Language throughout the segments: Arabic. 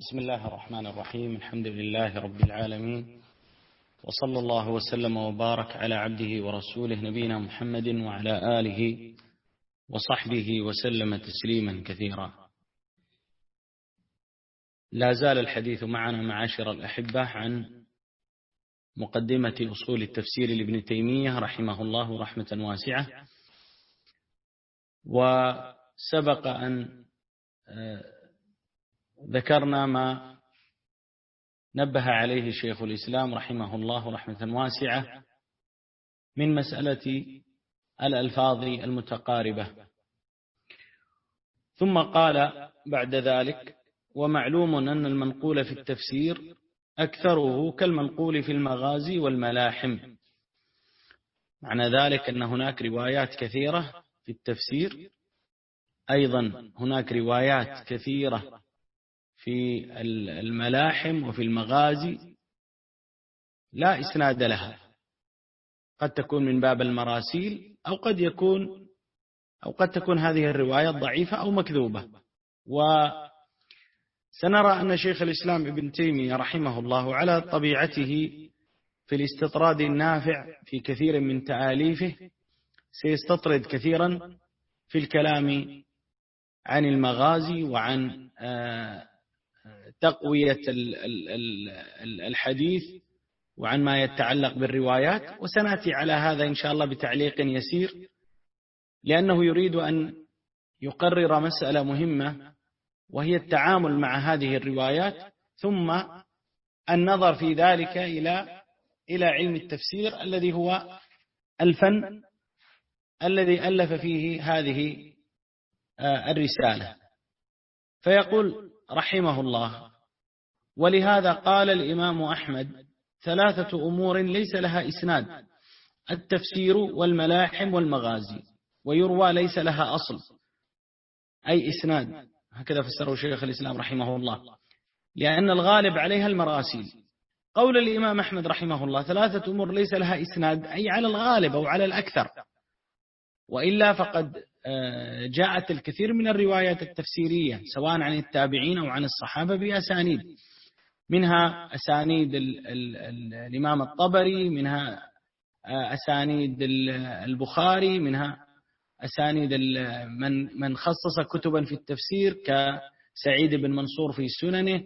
بسم الله الرحمن الرحيم. الحمد لله رب العالمين، وصلى الله وسلم وبارك على عبده ورسوله نبينا محمد وعلى آله وصحبه وسلم تسليما كثيرا. لا زال الحديث معنا معاشر الأحبة عن مقدمة أصول التفسير لابن تيمية رحمه الله رحمة واسعة، وسبق أن ذكرنا ما نبه عليه شيخ الإسلام رحمه الله رحمة واسعة من مسألة الألفاظ المتقاربة، ثم قال بعد ذلك: ومعلوم أن المنقول في التفسير أكثره كالمنقول في المغازي والملاحم. معنى ذلك أن هناك روايات كثيرة في التفسير، أيضا هناك روايات كثيرة في الملاحم وفي المغازي لا إسناد لها، قد تكون من باب المراسيل أو قد تكون هذه الروايات ضعيفة أو مكذوبة. وسنرى أن شيخ الإسلام ابن تيمية رحمه الله على طبيعته في الاستطراد النافع في كثير من تآليفه سيستطرد كثيرا في الكلام عن المغازي وعن تقوية الحديث وعن ما يتعلق بالروايات، وسنأتي على هذا إن شاء الله بتعليق يسير، لأنه يريد أن يقرر مسألة مهمة، وهي التعامل مع هذه الروايات، ثم النظر في ذلك إلى علم التفسير الذي هو الفن الذي ألف فيه هذه الرسالة. فيقول رحمه الله: ولهذا قال الإمام أحمد: ثلاثة أمور ليس لها إسناد: التفسير والملاحم والمغازي، ويروى ليس لها أصل أي إسناد. هكذا فسره شيخ الإسلام رحمه الله، لأن الغالب عليها المراسيل. قول الإمام أحمد رحمه الله ثلاثة أمور ليس لها إسناد أي على الغالب أو على الأكثر، وإلا فقد جاءت الكثير من الروايات التفسيرية سواء عن التابعين أو عن الصحابة بأسانيد، منها أسانيد الإمام الطبري، منها أسانيد البخاري، منها أسانيد من خصص كتبا في التفسير كسعيد بن منصور في سننه،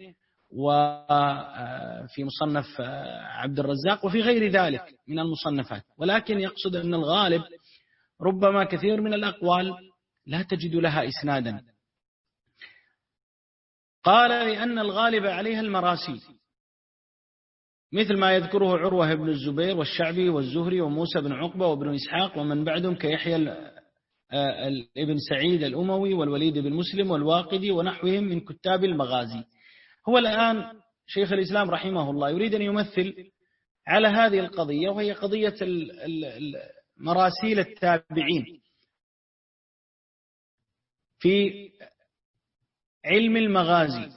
وفي مصنف عبد الرزاق، وفي غير ذلك من المصنفات. ولكن يقصد أن الغالب ربما كثير من الأقوال لا تجد لها إسنادا. قال: لأن الغالب عليها المراسيل، مثل ما يذكره عروة بن الزبير والشعبي والزهري وموسى بن عقبة وابن إسحاق ومن بعدهم كيحيى ابن سعيد الأموي والوليد بن مسلم والواقدي ونحوهم من كتاب المغازي. هو الآن شيخ الإسلام رحمه الله يريد أن يمثل على هذه القضية، وهي قضية مراسيل التابعين في علم المغازي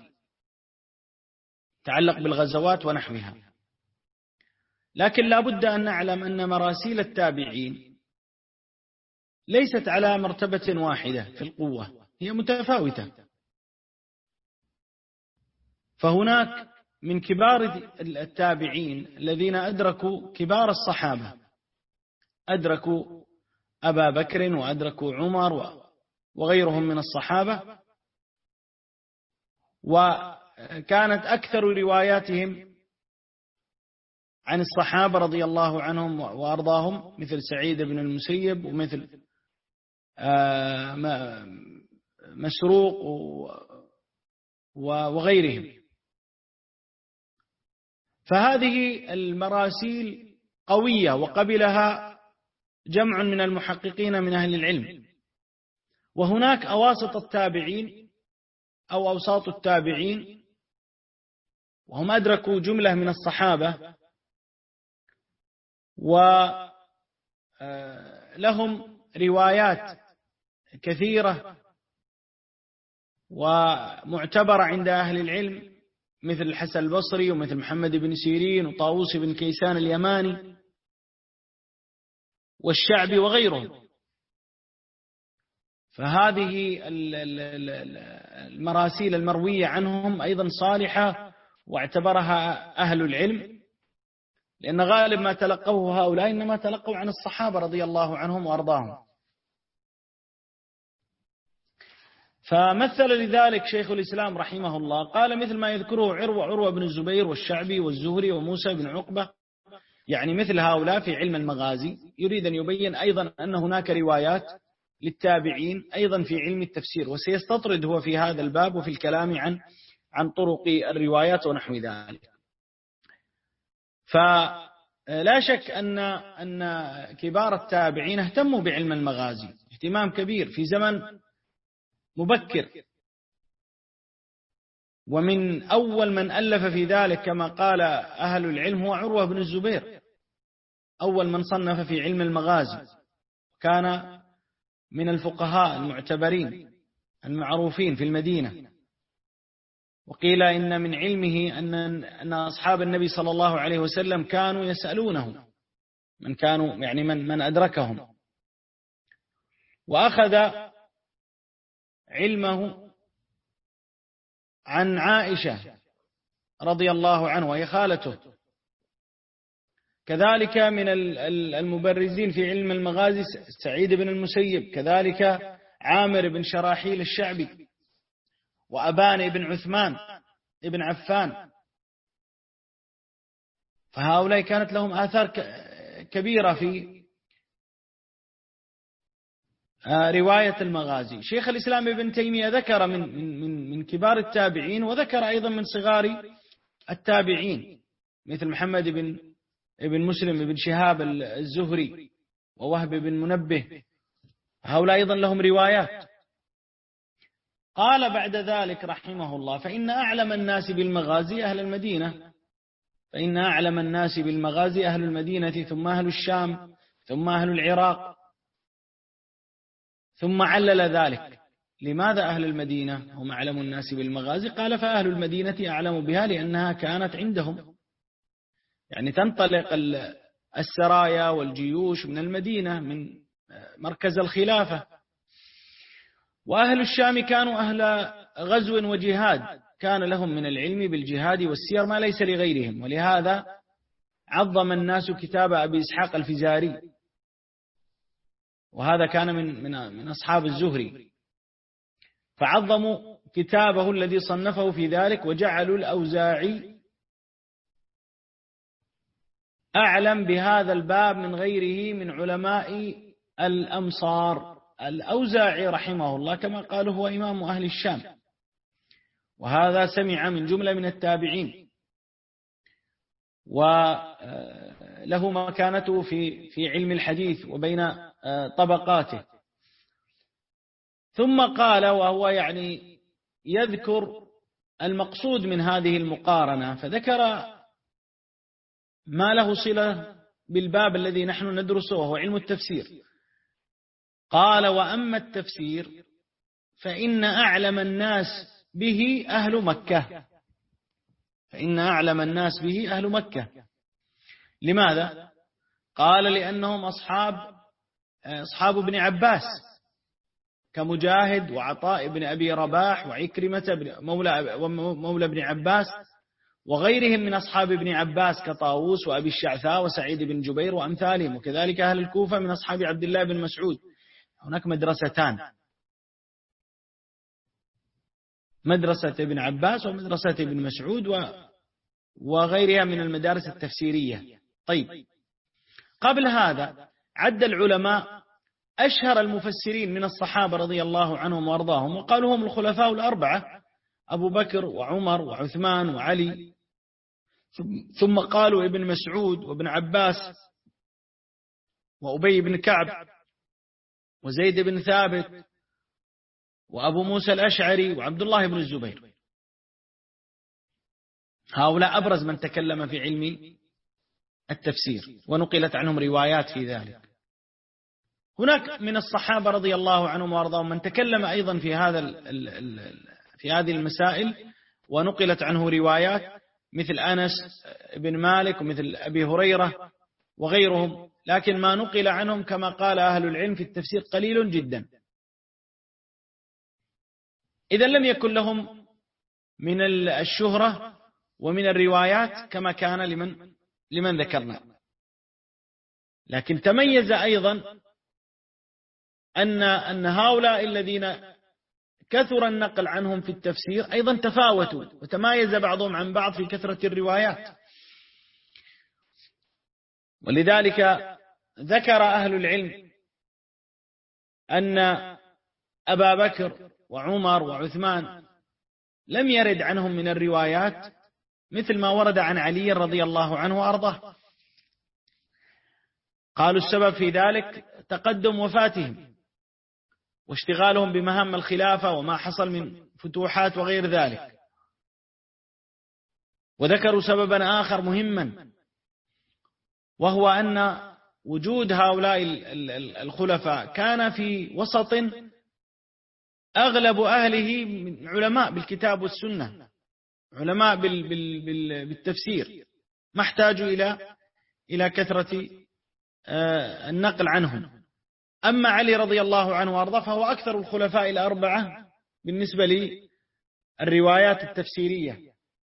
تعلق بالغزوات ونحوها. لكن لا بد أن نعلم أن مراسيل التابعين ليست على مرتبة واحدة في القوة، هي متفاوتة. فهناك من كبار التابعين الذين أدركوا كبار الصحابة، أدركوا أبا بكر وأدركوا عمر وغيرهم من الصحابة، وكانت أكثر رواياتهم عن الصحابة رضي الله عنهم وأرضاهم، مثل سعيد بن المسيب ومثل مسروق وغيرهم. فهذه المراسيل قوية وقبلها جمع من المحققين من أهل العلم. وهناك أواسط التابعين أو أوساط التابعين، وهم أدركوا جملة من الصحابة ولهم روايات كثيرة ومعتبرة عند أهل العلم، مثل الحسن البصري ومثل محمد بن سيرين وطاووس بن كيسان اليماني والشعبي وغيرهم. فهذه المراسيل المروية عنهم أيضا صالحة، واعتبرها أهل العلم، لأن غالب ما تلقوه هؤلاء إنما تلقوا عن الصحابة رضي الله عنهم وأرضاهم. فمثل لذلك شيخ الإسلام رحمه الله، قال مثل ما يذكره عروة بن الزبير والشعبي والزهري وموسى بن عقبة، يعني مثل هؤلاء في علم المغازي. يريد أن يبين أيضا أن هناك روايات للتابعين أيضا في علم التفسير، وسيستطرد هو في هذا الباب وفي الكلام عن طرق الروايات ونحو ذلك. فلا شك أن كبار التابعين اهتموا بعلم المغازي اهتمام كبير في زمن مبكر، ومن أول من ألف في ذلك كما قال أهل العلم هو عروة بن الزبير، أول من صنف في علم المغازي، كان من الفقهاء المعتبرين المعروفين في المدينة. وقيل إن من علمه أن أصحاب النبي صلى الله عليه وسلم كانوا يسألونه، من كانوا يعني من أدركهم، وأخذ علمه عن عائشة رضي الله عنها وهي خالته. كذلك من المبرزين في علم المغازي سعيد بن المسيب، كذلك عامر بن شراحيل الشعبي، وأبان بن عثمان بن عفان. فهؤلاء كانت لهم آثار كبيرة في رواية المغازي. شيخ الإسلام ابن تيمية ذكر من كبار التابعين، وذكر أيضا من صغار التابعين مثل محمد بن مسلم بن شهاب الزهري ووهب بن منبه، هؤلاء أيضا لهم روايات. قال بعد ذلك رحمه الله: فإن أعلم الناس بالمغازي أهل المدينة، فإن أعلم الناس بالمغازي أهل المدينة، ثم أهل الشام، ثم أهل العراق. ثم علل ذلك: لماذا أهل المدينة هم أعلم الناس بالمغازي؟ قال: فأهل المدينة أعلم بها لأنها كانت عندهم، يعني تنطلق السرايا والجيوش من المدينة، من مركز الخلافة. وأهل الشام كانوا أهل غزو وجهاد، كان لهم من العلم بالجهاد والسير ما ليس لغيرهم، ولهذا عظم الناس كتاب أبي إسحاق الفزاري، وهذا كان من أصحاب الزهري، فعظموا كتابه الذي صنفه في ذلك، وجعلوا الأوزاعي أعلم بهذا الباب من غيره من علماء الأمصار. الأوزاعي رحمه الله كما قالوا هو إمام أهل الشام، وهذا سمع من جملة من التابعين، وله مكانته في علم الحديث وبين طبقاته. ثم قال، وهو يعني يذكر المقصود من هذه المقارنة، فذكر ما له صلة بالباب الذي نحن ندرسه وهو علم التفسير. قال: وأما التفسير فإن أعلم الناس به أهل مكة، فإن أعلم الناس به أهل مكة. لماذا؟ قال: لأنهم أصحاب ابن عباس، كمجاهد وعطاء بن أبي رباح وعكرمة مولى ابن عباس، وغيرهم من أصحاب ابن عباس كطاووس وأبي الشعثاء وسعيد بن جبير وأمثالهم. وكذلك أهل الكوفة من أصحاب عبد الله بن مسعود. هناك مدرستان، مدرسة ابن عباس ومدرسة ابن مسعود وغيرها من المدارس التفسيرية. طيب، قبل هذا عد العلماء أشهر المفسرين من الصحابة رضي الله عنهم وأرضاهم، وقالوا هم الخلفاء الأربعة: أبو بكر وعمر وعثمان وعلي. ثم قالوا ابن مسعود وابن عباس وأبي بن كعب وزيد بن ثابت وأبو موسى الأشعري وعبد الله بن الزبير. هؤلاء أبرز من تكلم في علم التفسير، ونقلت عنهم روايات في ذلك. هناك من الصحابة رضي الله عنهم وارضاهم من تكلم أيضا في هذه المسائل، ونقلت عنه روايات، مثل أنس بن مالك ومثل أبي هريرة وغيرهم، لكن ما نقل عنهم كما قال أهل العلم في التفسير قليل جدا. إذا لم يكن لهم من الشهرة ومن الروايات كما كان لمن ذكرنا. لكن تميز أيضا أن هؤلاء الذين كثر النقل عنهم في التفسير أيضا تفاوتوا، وتمايز بعضهم عن بعض في كثرة الروايات. ولذلك ذكر أهل العلم أن أبا بكر وعمر وعثمان لم يرد عنهم من الروايات مثل ما ورد عن علي رضي الله عنه وأرضاه. قالوا السبب في ذلك تقدم وفاتهم واشتغالهم بمهام الخلافة وما حصل من فتوحات وغير ذلك. وذكروا سببا آخر مهما، وهو أن وجود هؤلاء الخلفاء كان في وسط أغلب أهله من علماء بالكتاب والسنة، علماء بالتفسير، ما احتاجوا إلى كثرة النقل عنهم. أما علي رضي الله عنه وأرضاه فهو أكثر الخلفاء الأربعة بالنسبة للروايات التفسيرية.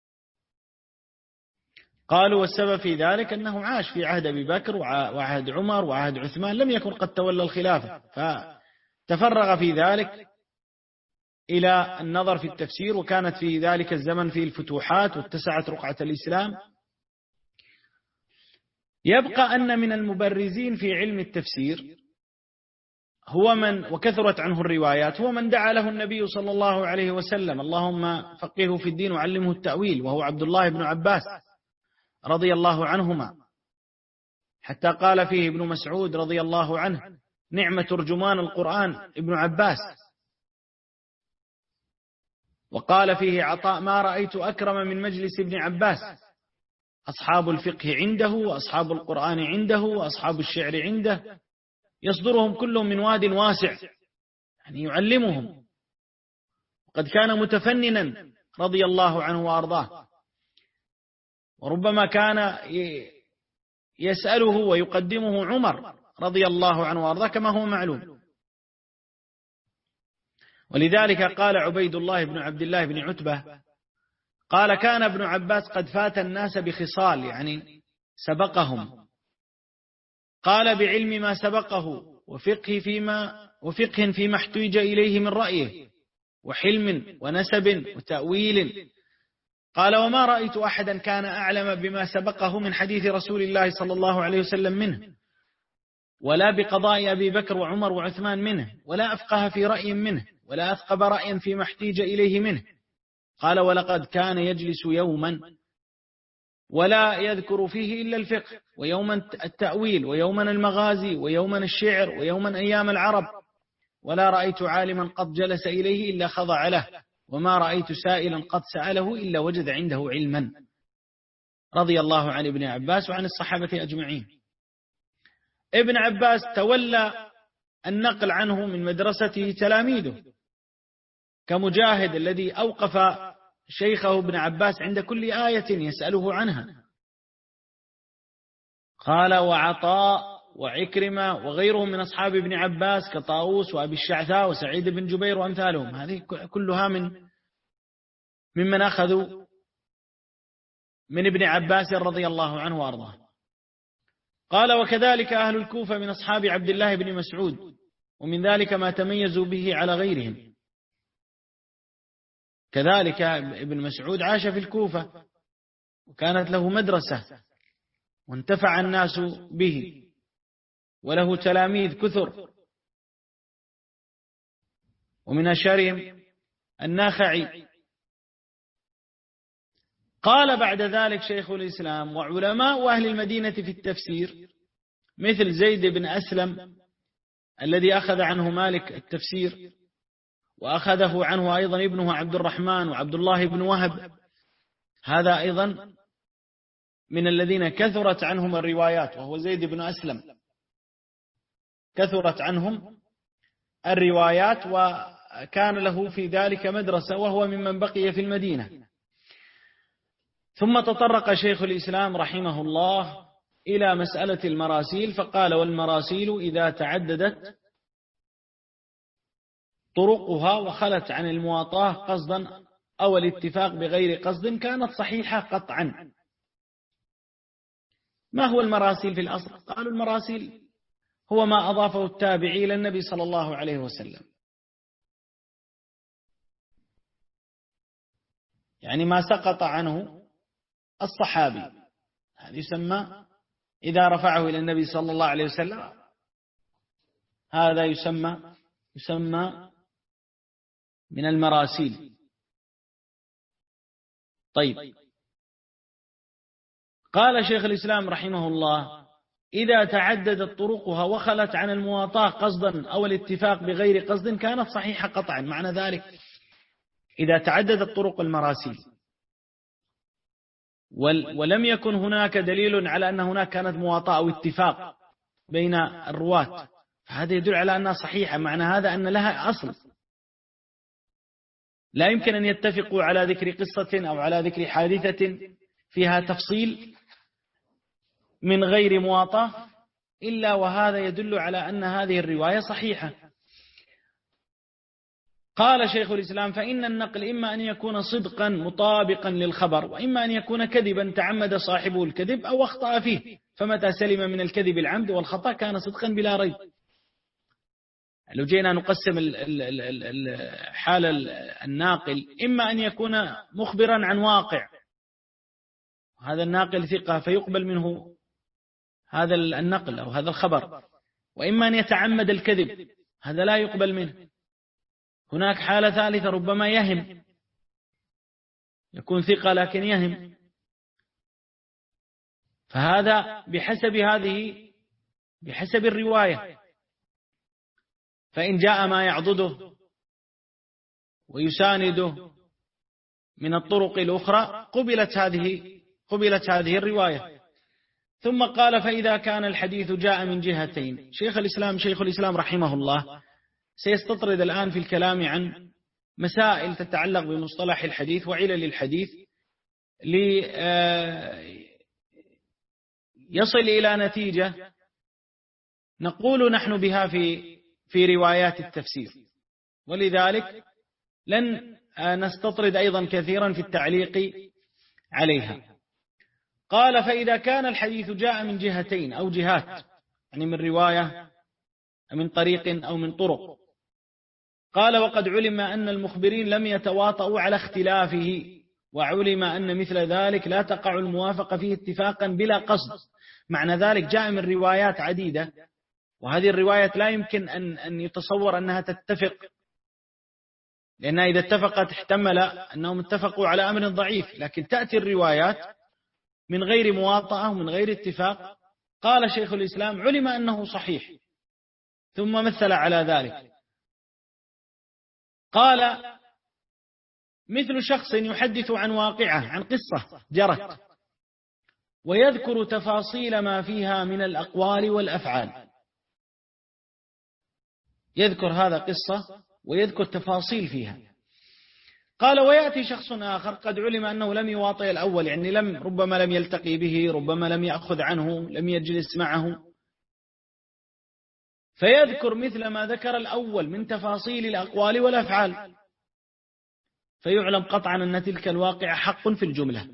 قالوا والسبب في ذلك أنه عاش في عهد أبي بكر وعهد عمر وعهد عثمان، لم يكن قد تولى الخلافة، فتفرغ في ذلك إلى النظر في التفسير، وكانت في ذلك الزمن في الفتوحات واتسعت رقعة الإسلام. يبقى أن من المبرزين في علم التفسير هو من وكثرت عنه الروايات، هو من دعا له النبي صلى الله عليه وسلم: اللهم فقهه في الدين وعلمه التأويل، وهو عبد الله بن عباس رضي الله عنهما، حتى قال فيه ابن مسعود رضي الله عنه: نعم ترجمان القرآن ابن عباس. وقال فيه عطاء: ما رأيت أكرم من مجلس ابن عباس، أصحاب الفقه عنده وأصحاب القرآن عنده وأصحاب الشعر عنده، يصدرهم كلهم من واد واسع، يعني يعلمهم. وقد كان متفننا رضي الله عنه وأرضاه، وربما كان يسأله ويقدمه عمر رضي الله عنه وأرضاه كما هو معلوم. ولذلك قال عبيد الله بن عبد الله بن عتبة قال: كان ابن عباس قد فات الناس بخصال، يعني سبقهم، قال: بعلم ما سبقه وفقه فيما احتوج إليه من رأيه، وحلم ونسب وتأويل. قال: وما رأيت أحدا كان أعلم بما سبقه من حديث رسول الله صلى الله عليه وسلم منه، ولا بقضاء أبي بكر وعمر وعثمان منه، ولا أفقه في رأي منه، ولا أثقب رأيا فيما احتيج إليه منه. قال: ولقد كان يجلس يوما ولا يذكر فيه إلا الفقه، ويوما التأويل، ويوما المغازي، ويوما الشعر، ويوما أيام العرب، ولا رأيت عالما قد جلس إليه إلا خضع له، وما رأيت سائلا قد سأله إلا وجد عنده علما. رضي الله عن ابن عباس وعن الصحابة أجمعين. ابن عباس تولى النقل عنه من مدرسته تلاميذه، كمجاهد الذي أوقف شيخه ابن عباس عند كل آية يسأله عنها. قال: وعطاء وعكرمة وغيرهم من أصحاب ابن عباس كطاووس وأبي الشعثاء وسعيد بن جبير وأمثالهم، هذه كلها ممن أخذوا من ابن عباس رضي الله عنه وأرضاه. قال: وكذلك أهل الكوفة من أصحاب عبد الله بن مسعود، ومن ذلك ما تميزوا به على غيرهم. كذلك ابن مسعود عاش في الكوفة، وكانت له مدرسة وانتفع الناس به، وله تلاميذ كثر، ومن أشهرهم الناخعي. قال بعد ذلك شيخ الإسلام: وعلماء أهل المدينة في التفسير مثل زيد بن أسلم الذي أخذ عنه مالك التفسير، وأخذه عنه أيضا ابنه عبد الرحمن وعبد الله بن وهب، هذا أيضا من الذين كثرت عنهم الروايات، وهو زيد بن أسلم، كثرت عنهم الروايات، وكان له في ذلك مدرسة، وهو ممن بقي في المدينة. ثم تطرق شيخ الإسلام رحمه الله إلى مسألة المراسيل، فقال: والمراسيل إذا تعددت طرقها وخلت عن المواطاة قصدا أو الاتفاق بغير قصد كانت صحيحة قطعا. ما هو المراسيل في الأصل؟ قالوا المراسيل هو ما أضافه التابعي إلى النبي صلى الله عليه وسلم، يعني ما سقط عنه الصحابي، هذا يسمى إذا رفعه إلى النبي صلى الله عليه وسلم هذا يسمى من المراسيل. طيب، قال شيخ الإسلام رحمه الله: إذا تعددت طرقها وخلت عن المواطاة قصدا أو الاتفاق بغير قصد كانت صحيحة قطعا. معنى ذلك إذا تعددت طرق المراسيل ولم يكن هناك دليل على أن هناك كانت مواطاة أو اتفاق بين الرواة، فهذا يدل على أنها صحيحة. معنى هذا أن لها أصل، لا يمكن أن يتفقوا على ذكر قصة أو على ذكر حادثة فيها تفصيل من غير مواطاة إلا وهذا يدل على أن هذه الرواية صحيحة. قال شيخ الإسلام: فإن النقل إما أن يكون صدقا مطابقا للخبر، وإما أن يكون كذبا تعمد صاحبه الكذب أو أخطأ فيه، فمتى سلم من الكذب العمد والخطأ كان صدقا بلا ريب. لو جينا نقسم حال الناقل، إما أن يكون مخبرا عن واقع، هذا الناقل ثقة فيقبل منه هذا النقل أو هذا الخبر، وإما أن يتعمد الكذب، هذا لا يقبل منه. هناك حالة ثالثة، ربما يهم، يكون ثقة لكن يهم، فهذا بحسب الرواية. فإن جاء ما يعضده ويسانده من الطرق الأخرى قبلت هذه الرواية. ثم قال: فإذا كان الحديث جاء من جهتين. شيخ الإسلام رحمه الله سيستطرد الآن في الكلام عن مسائل تتعلق بمصطلح الحديث وعلل الحديث ليصل إلى نتيجة نقول نحن بها في روايات التفسير، ولذلك لن نستطرد أيضا كثيرا في التعليق عليها. قال: فإذا كان الحديث جاء من جهتين أو جهات، يعني من رواية من طريق أو من طرق. قال: وقد علم أن المخبرين لم يتواطؤوا على اختلافه، وعلم أن مثل ذلك لا تقع الموافقة فيه اتفاقا بلا قصد. معنى ذلك جاء من روايات عديدة، وهذه الروايات لا يمكن أن يتصور أنها تتفق، لأنها إذا اتفقت احتمل أنهم اتفقوا على أمر ضعيف، لكن تأتي الروايات من غير مواطأة ومن غير اتفاق. قال شيخ الإسلام: علم أنه صحيح، ثم مثل على ذلك. قال: مثل شخص يحدث عن واقعة، عن قصة جرت، ويذكر تفاصيل ما فيها من الأقوال والأفعال. يذكر هذا قصة ويذكر تفاصيل فيها. قال: ويأتي شخص آخر قد علم أنه لم يواطئ الأول، يعني ربما لم يلتقي به، ربما لم يأخذ عنه، لم يجلس معه، فيذكر مثل ما ذكر الأول من تفاصيل الأقوال والأفعال، فيعلم قطعا أن تلك الواقعة حق في الجملة.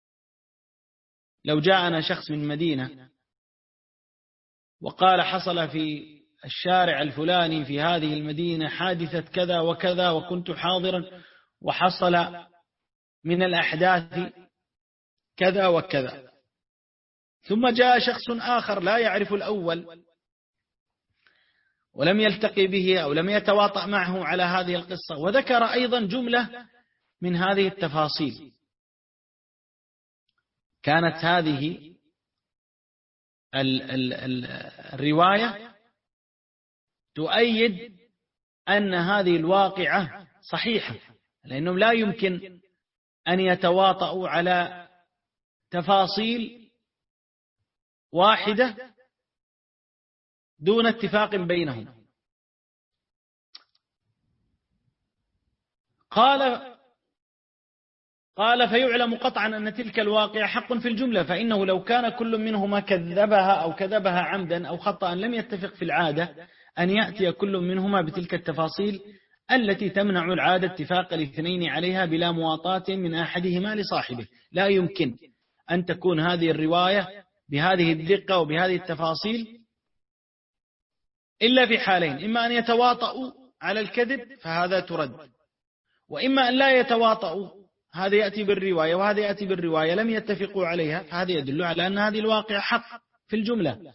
لو جاءنا شخص من مدينة وقال: حصل في الشارع الفلاني في هذه المدينة حادثة كذا وكذا وكنت حاضرا، وحصل من الأحداث كذا وكذا، ثم جاء شخص آخر لا يعرف الأول ولم يلتقي به أو لم يتواطأ معه على هذه القصة، وذكر أيضا جملة من هذه التفاصيل، كانت هذه الرواية تؤيد أن هذه الواقعة صحيحة، لأنهم لا يمكن أن يتواطؤوا على تفاصيل واحدة دون اتفاق بينهم. قال: فيعلم قطعا أن تلك الواقعة حق في الجملة، فإنه لو كان كل منهما كذبها أو كذبها عمدا أو خطأ لم يتفق في العادة أن يأتي كل منهما بتلك التفاصيل التي تمنع العادة اتفاق الاثنين عليها بلا مواطاة من أحدهما لصاحبه. لا يمكن أن تكون هذه الرواية بهذه الدقة وبهذه التفاصيل إلا في حالين: إما أن يتواطؤوا على الكذب فهذا ترد، وإما أن لا يتواطؤوا، هذا يأتي بالرواية وهذا يأتي بالرواية لم يتفقوا عليها، فهذا يدل على أن هذه الواقع حق في الجملة.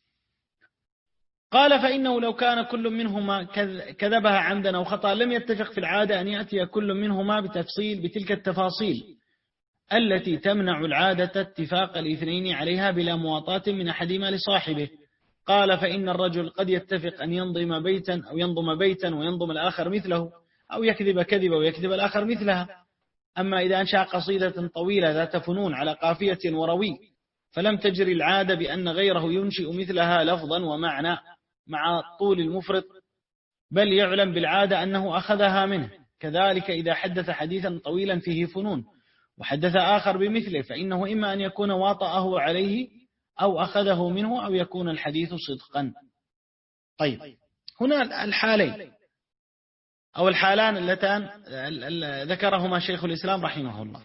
قال: فإنه لو كان كل منهما كذبها عمدا أو خطأ لم يتفق في العادة أن يأتي كل منهما بتلك التفاصيل التي تمنع العادة اتفاق الاثنين عليها بلا مواطاة من أحدهما لصاحبه. قال: فإن الرجل قد يتفق أن ينظم بيتا وينظم الآخر مثله، أو يكذب كذبة ويكذب الآخر مثلها. أما إذا أنشأ قصيدة طويلة ذات فنون على قافية وروي فلم تجري العادة بأن غيره ينشئ مثلها لفظا ومعنى مع طول المفرط، بل يعلم بالعادة أنه أخذها منه. كذلك إذا حدث حديثا طويلا فيه فنون وحدث آخر بمثله فإنه إما أن يكون واطأه عليه أو أخذه منه أو يكون الحديث صدقا. طيب، هنا الحالين أو الحالان اللتان ذكرهما شيخ الإسلام رحمه الله: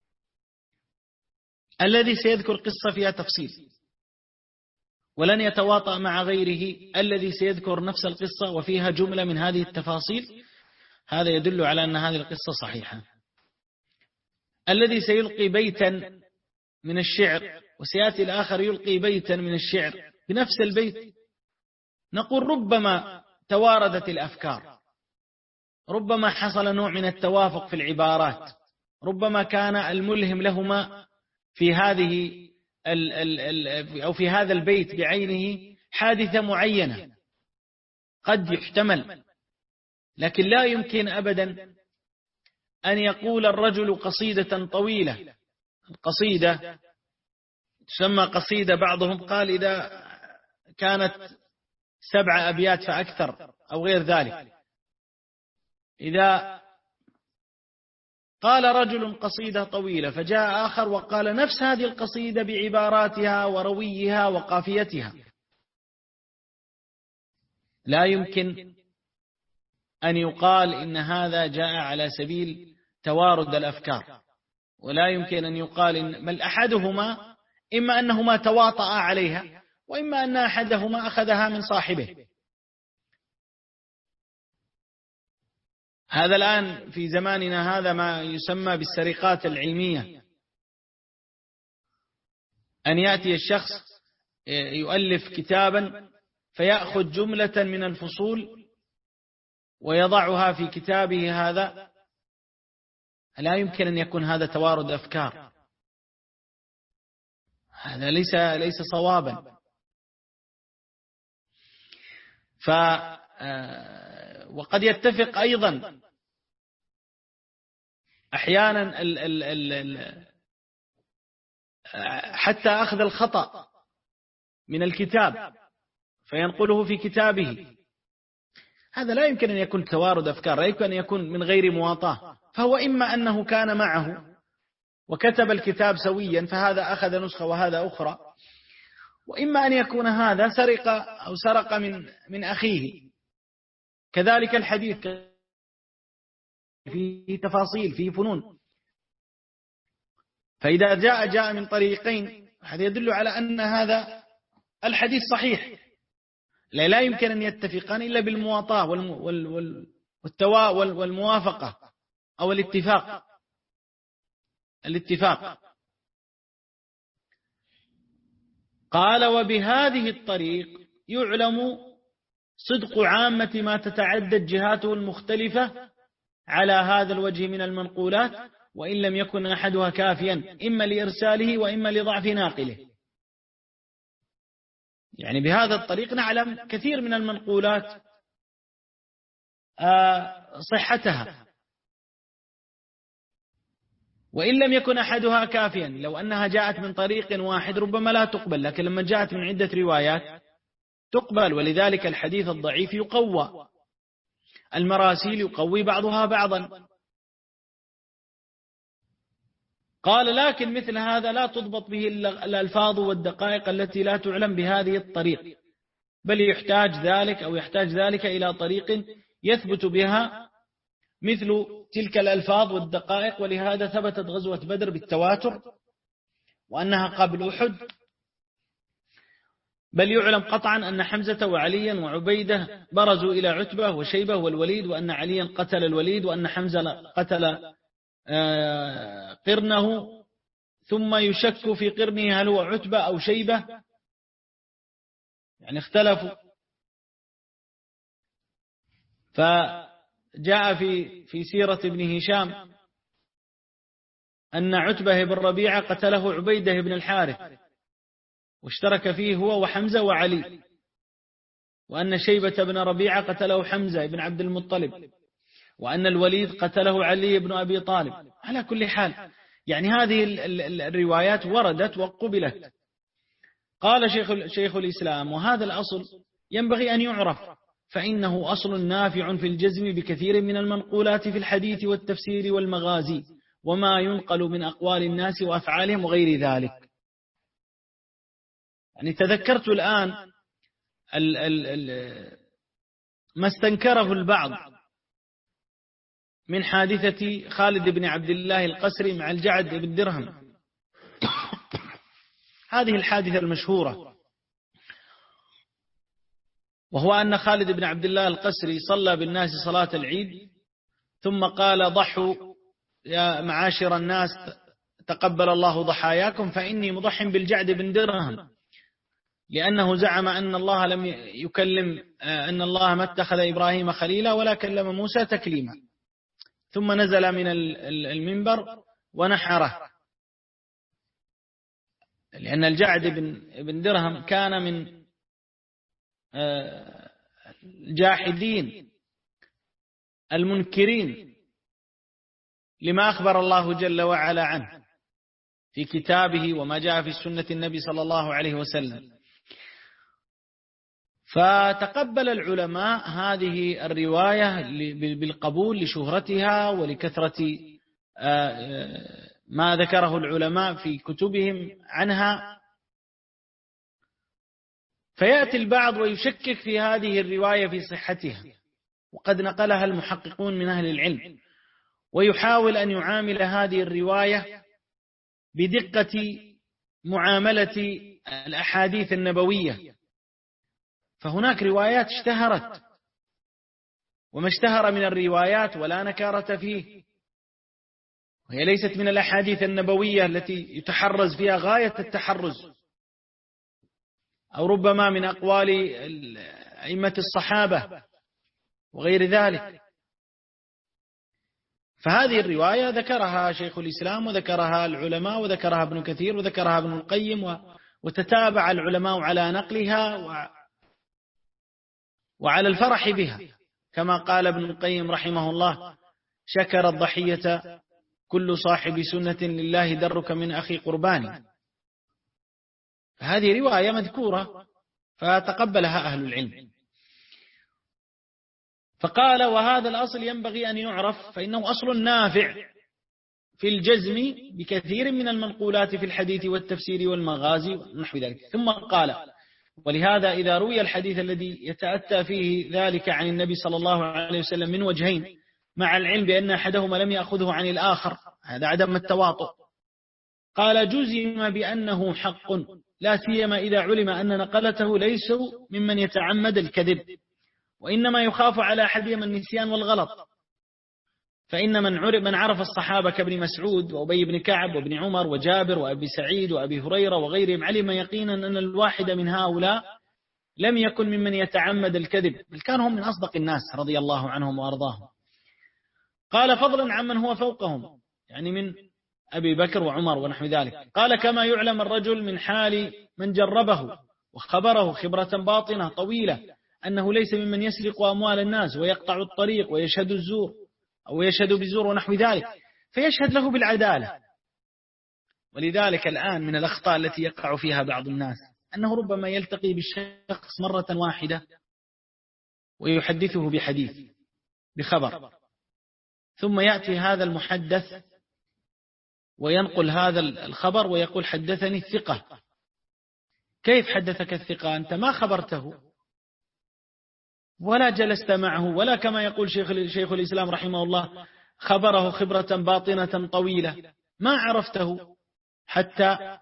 الذي سيذكر قصة فيها تفصيل ولن يتواطأ مع غيره، الذي سيذكر نفس القصة وفيها جملة من هذه التفاصيل، هذا يدل على أن هذه القصة صحيحة. الذي سيلقي بيتا من الشعر وسيأتي الآخر يلقي بيتا من الشعر بنفس البيت، نقول ربما تواردت الأفكار، ربما حصل نوع من التوافق في العبارات، ربما كان الملهم لهما في هذه أو في هذا البيت بعينه حادثة معينة قد يحتمل. لكن لا يمكن أبدا أن يقول الرجل قصيدة طويلة، القصيدة تسمى قصيدة، بعضهم قال إذا كانت 7 أبيات فأكثر أو غير ذلك. إذا قال رجل قصيدة طويلة فجاء آخر وقال نفس هذه القصيدة بعباراتها ورويها وقافيتها، لا يمكن أن يقال إن هذا جاء على سبيل توارد الأفكار، ولا يمكن أن يقال إن بل أحدهما إما أنهما تواطأ عليها وإما أن أحدهما أخذها من صاحبه. هذا الآن في زماننا هذا ما يسمى بالسرقات العلمية، أن يأتي الشخص يؤلف كتابا فيأخذ جملة من الفصول ويضعها في كتابه هذا، لا يمكن أن يكون هذا توارد أفكار، هذا ليس صوابا. وقد يتفق أيضا أحيانا حتى أخذ الخطأ من الكتاب فينقله في كتابه، هذا لا يمكن أن يكون توارد أفكار، لا يمكن أن يكون من غير مواطاة. فهو إما أنه كان معه وكتب الكتاب سويا فهذا أخذ نسخة وهذا أخرى، وإما أن يكون هذا سرق من أخيه. كذلك الحديث في تفاصيل في فنون، فإذا جاء من طريقين هذا يدل على أن هذا الحديث صحيح، لا يمكن أن يتفقان إلا بالمواطاة والموافقة أو الاتفاق. قال: وبهذه الطريق يعلم صدق عامة ما تتعدد جهاته المختلفة على هذا الوجه من المنقولات، وإن لم يكن أحدها كافيا إما لإرساله وإما لضعف ناقله. يعني بهذا الطريق نعلم كثير من المنقولات صحتها، وإن لم يكن أحدها كافيا. لو أنها جاءت من طريق واحد ربما لا تقبل، لكن لما جاءت من عدة روايات تقبل. ولذلك الحديث الضعيف يقوى، المراسيل يقوي بعضها بعضا. قال: لكن مثل هذا لا تضبط به الألفاظ والدقائق التي لا تعلم بهذه الطريق، بل يحتاج ذلك إلى طريق يثبت بها مثل تلك الألفاظ والدقائق، ولهذا ثبتت غزوة بدر بالتواتر وأنها قبل أحد، بل يعلم قطعا أن حمزة وعليا وعبيدة برزوا إلى عتبة وشيبة والوليد، وأن عليا قتل الوليد، وأن حمزة قتل قرنه، ثم يشك في قرنه هل هو عتبة أو شيبة، يعني اختلفوا. فجاء في سيرة ابن هشام أن عتبة بن ربيعة قتله عبيدة بن الحارث، واشترك فيه هو وحمزة وعلي، وأن شيبة بن ربيعة قتله حمزة بن عبد المطلب، وأن الوليد قتله علي بن أبي طالب. على كل حال يعني هذه الروايات وردت وقبلت. قال شيخ الإسلام: وهذا الأصل ينبغي أن يعرف، فإنه أصل نافع في الجزم بكثير من المنقولات في الحديث والتفسير والمغازي، وما ينقل من أقوال الناس وأفعالهم وغير ذلك. يعني تذكرت الآن ما استنكره البعض من حادثة خالد بن عبد الله القسري مع الجعد بن درهم. هذه الحادثة المشهورة، وهو أن خالد بن عبد الله القسري صلى بالناس صلاة العيد، ثم قال: ضحوا يا معاشر الناس، تقبل الله ضحاياكم، فإني مضح بالجعد بن درهم، لأنه زعم أن الله لم يكلم، أن الله ما اتخذ إبراهيم خليلا ولا كلم موسى تكليما. ثم نزل من المنبر ونحره، لأن الجعد بن درهم كان من الجاحدين المنكرين لما أخبر الله جل وعلا عنه في كتابه وما جاء في سنة النبي صلى الله عليه وسلم. فتقبل العلماء هذه الرواية بالقبول لشهرتها ولكثرة ما ذكره العلماء في كتبهم عنها. فيأتي البعض ويشكك في هذه الرواية في صحتها، وقد نقلها المحققون من أهل العلم، ويحاول أن يعامل هذه الرواية بدقة معاملة الأحاديث النبوية. فهناك روايات اشتهرت، وما اشتهر من الروايات ولا نكارة فيه، وهي ليست من الأحاديث النبوية التي يتحرز فيها غاية التحرز، أو ربما من أقوال أئمة الصحابة وغير ذلك. فهذه الرواية ذكرها شيخ الإسلام وذكرها العلماء وذكرها ابن كثير وذكرها ابن القيم، وتتابع العلماء على نقلها وعلى الفرح بها، كما قال ابن القيم رحمه الله: شكر الضحية كل صاحب سنة لله درك من أخي قرباني. فهذه رواية مذكورة فتقبلها أهل العلم. فقال: وهذا الأصل ينبغي أن يعرف، فإنه أصل نافع في الجزم بكثير من المنقولات في الحديث والتفسير والمغازي ونحو ذلك. ثم قال: ولهذا إذا روي الحديث الذي يتأتى فيه ذلك عن النبي صلى الله عليه وسلم من وجهين، مع العلم بأن أحدهما لم يأخذه عن الآخر، هذا عدم التواطؤ، قال: جزم بأنه حق، لا سيما إذا علم أن نقلته ليسوا ممن يتعمد الكذب، وإنما يخاف على أحدهم النسيان والغلط. فإن من عرف الصحابة كابن مسعود وأبي بن كعب وابن عمر وجابر وأبي سعيد وأبي هريرة وغيرهم علم يقينا أن الواحد من هؤلاء لم يكن ممن يتعمد الكذب، بل كانوا هم من أصدق الناس رضي الله عنهم وأرضاهم. قال: فضلا عمن هو فوقهم، يعني من أبي بكر وعمر ونحو ذلك. قال: كما يعلم الرجل من حال من جربه وخبره خبرة باطنة طويلة أنه ليس ممن يسرق أموال الناس ويقطع الطريق ويشهد الزور أو يشهد بالزور ونحو ذلك، فيشهد له بالعدالة. ولذلك الآن من الأخطاء التي يقع فيها بعض الناس أنه ربما يلتقي بالشخص مرة واحدة ويحدثه بخبر، ثم يأتي هذا المحدث وينقل هذا الخبر ويقول: حدثني الثقة. كيف حدثك الثقة؟ أنت ما خبرته، ولا جلست معه، ولا كما يقول شيخ الإسلام رحمه الله خبره خبرة باطنة طويلة، ما عرفته حتى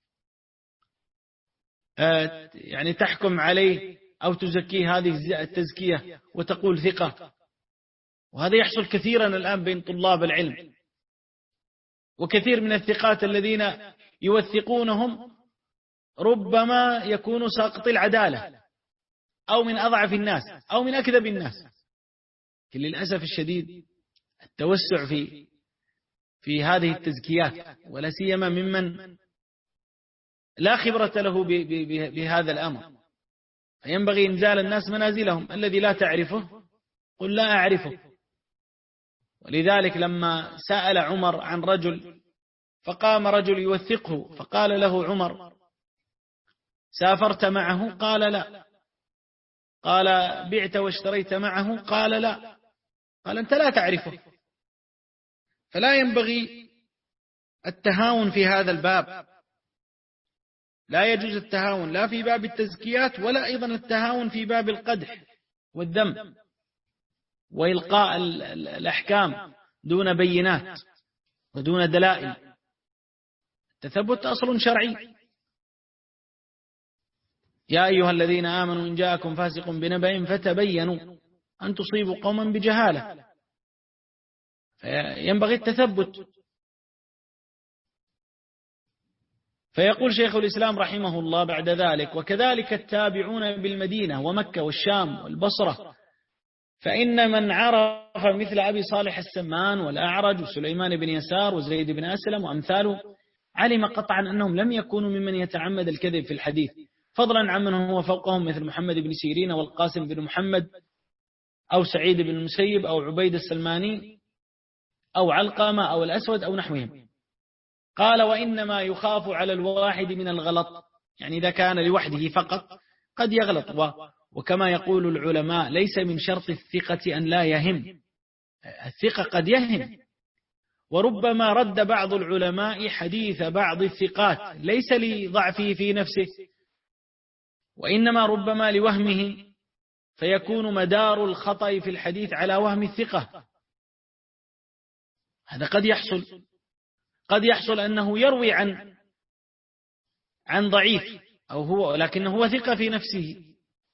يعني تحكم عليه أو تزكيه هذه التزكية وتقول ثقة. وهذا يحصل كثيرا الآن بين طلاب العلم، وكثير من الثقات الذين يوثقونهم ربما يكونوا ساقط العدالة أو من أضعف الناس أو من أكذب الناس. للأسف الشديد التوسع في هذه التزكيات، ولا سيما ممن لا خبرة له بهذا الأمر، فينبغي إنزال الناس منازلهم. الذي لا تعرفه قل لا أعرفه. ولذلك لما سأل عمر عن رجل فقام رجل يوثقه، فقال له عمر: سافرت معه؟ قال لا. قال: بعت واشتريت معه؟ قال لا. قال: أنت لا تعرفه. فلا ينبغي التهاون في هذا الباب، لا يجوز التهاون لا في باب التزكيات ولا أيضا التهاون في باب القدح والذم وإلقاء الأحكام دون بينات ودون دلائل. التثبت أصل شرعي. يا أيها الذين آمنوا إن جاءكم فاسق بنبأ فتبينوا أن تصيبوا قوما بجهالة، فينبغي التثبت. فيقول شيخ الإسلام رحمه الله بعد ذلك: وكذلك التابعون بالمدينة ومكة والشام والبصرة، فإن من عرف مثل أبي صالح السمان والأعرج وسليمان بن يسار وزيد بن أسلم وأمثاله علم قطعا أنهم لم يكونوا ممن يتعمد الكذب في الحديث، فضلا عمن هو فوقهم مثل محمد بن سيرين والقاسم بن محمد أو سعيد بن المسيب أو عبيد السلماني أو علقمة أو الأسود أو نحوهم. قال: وإنما يخاف على الواحد من الغلط، يعني إذا كان لوحده فقط قد يغلط. وكما يقول العلماء: ليس من شرط الثقة أن لا يهم، الثقة قد يهم. وربما رد بعض العلماء حديث بعض الثقات ليس لضعفه في نفسه، وإنما ربما لوهمه، فيكون مدار الخطأ في الحديث على وهم الثقة. هذا قد يحصل أنه يروي عن ضعيف لكنه هو ثقة في نفسه.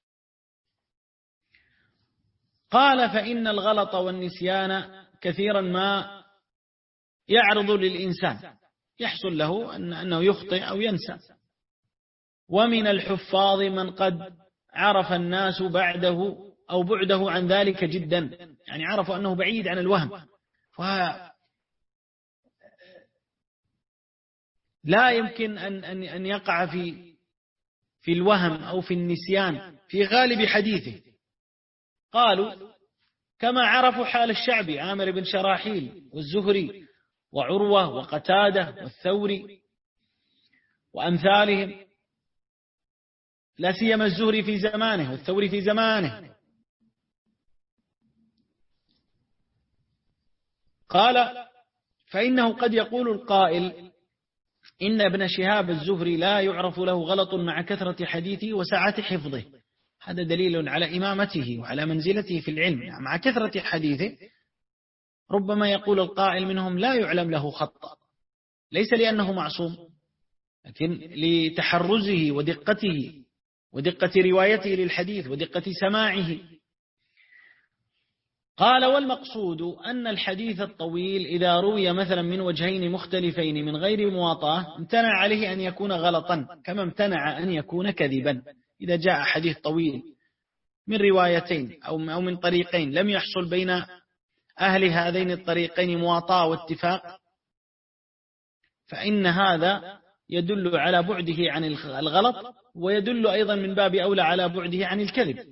قال: فإن الغلط والنسيان كثيرا ما يعرض للإنسان، يحصل له أنه يخطئ أو ينسى. ومن الحفاظ من قد عرف الناس بعده أو بعده عن ذلك جدا، يعني عرفوا أنه بعيد عن الوهم، لا يمكن أن يقع في الوهم أو في النسيان في غالب حديثه. قالوا: كما عرفوا حال الشعبي عامر بن شراحيل والزهري وعروة وقتادة والثوري وأمثالهم، لا سيما الزهري في زمانه والثوري في زمانه. قال: فإنه قد يقول القائل إن ابن شهاب الزهري لا يعرف له غلط مع كثرة حديثه وسعة حفظه. هذا دليل على إمامته وعلى منزلته في العلم، مع كثرة حديثه ربما يقول القائل منهم لا يعلم له خطأ، ليس لأنه معصوم، لكن لتحرزه ودقة روايته للحديث ودقة سماعه. قال: والمقصود أن الحديث الطويل إذا روي مثلا من وجهين مختلفين من غير مواطاة امتنع عليه أن يكون غلطا، كما امتنع أن يكون كذبا. إذا جاء حديث طويل من روايتين أو من طريقين لم يحصل بين أهل هذين الطريقين مواطاة واتفاق، فإن هذا يدل على بعده عن الغلط، ويدل أيضا من باب أولى على بعده عن الكذب.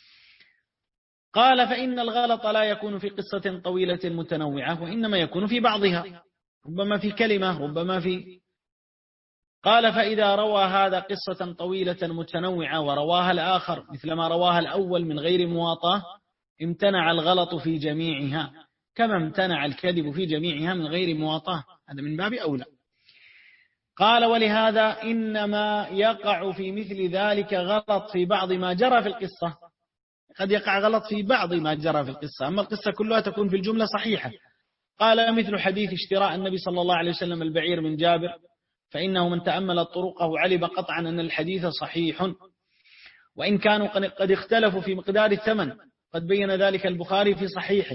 قال: فإن الغلط لا يكون في قصة طويلة متنوعة، وإنما يكون في بعضها، ربما في كلمة ربما في. قال: فإذا روى هذا قصة طويلة متنوعة ورواها الآخر مثل ما رواها الأول من غير مواطاة امتنع الغلط في جميعها، كما امتنع الكذب في جميعها من غير مواطاة، هذا من باب أولى. قال: ولهذا إنما يقع في مثل ذلك غلط في بعض ما جرى في القصة، قد يقع غلط في بعض ما جرى في القصة، أما القصة كلها تكون في الجملة صحيحة. قال مثل حديث اشتراء النبي صلى الله عليه وسلم البعير من جابر، فإنه من تأمل طرقه علم قطعا أن الحديث صحيح، وإن كانوا قد اختلفوا في مقدار الثمن، قد بين ذلك البخاري في صحيحه.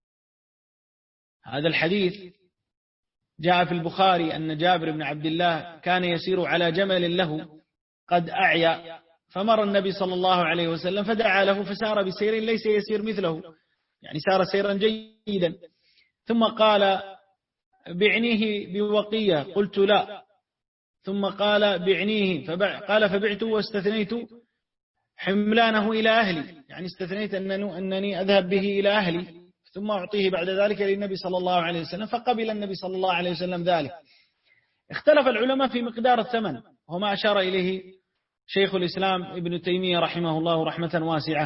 هذا الحديث جاء في البخاري أن جابر بن عبد الله كان يسير على جمل له قد أعيا، فمر النبي صلى الله عليه وسلم فدعا له فسار بسير ليس يسير مثله، يعني سار سيرا جيدا، ثم قال بعنيه بوقية، قلت لا، ثم قال بعنيه، قال فبعت واستثنيت حملانه إلى أهلي، يعني استثنيت أنني أذهب به إلى أهلي، ثم أعطيه بعد ذلك للنبي صلى الله عليه وسلم، فقبل النبي صلى الله عليه وسلم ذلك. اختلف العلماء في مقدار الثمن، وما أشار إليه شيخ الإسلام ابن تيمية رحمه الله رحمة واسعة،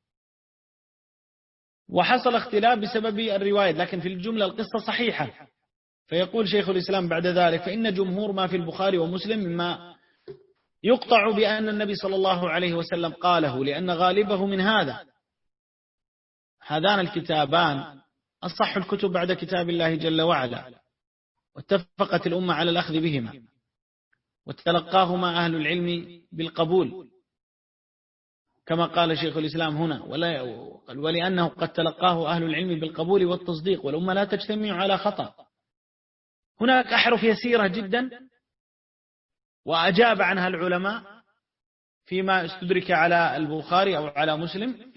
وحصل اختلاف بسبب الرواية، لكن في الجملة القصة صحيحة. فيقول شيخ الإسلام بعد ذلك: فإن جمهور ما في البخاري ومسلم مما يقطع بأن النبي صلى الله عليه وسلم قاله، لأن غالبه من هذان الكتابان أصح الكتب بعد كتاب الله جل وعلا، واتفقت الأمة على الأخذ بهما، وتلقاهما أهل العلم بالقبول، كما قال شيخ الإسلام هنا، ولأنه قد تلقاه أهل العلم بالقبول والتصديق، والأمة لا تجتمع على خطأ. هناك أحرف يسيرة جدا وأجاب عنها العلماء فيما استدرك على البخاري أو على مسلم،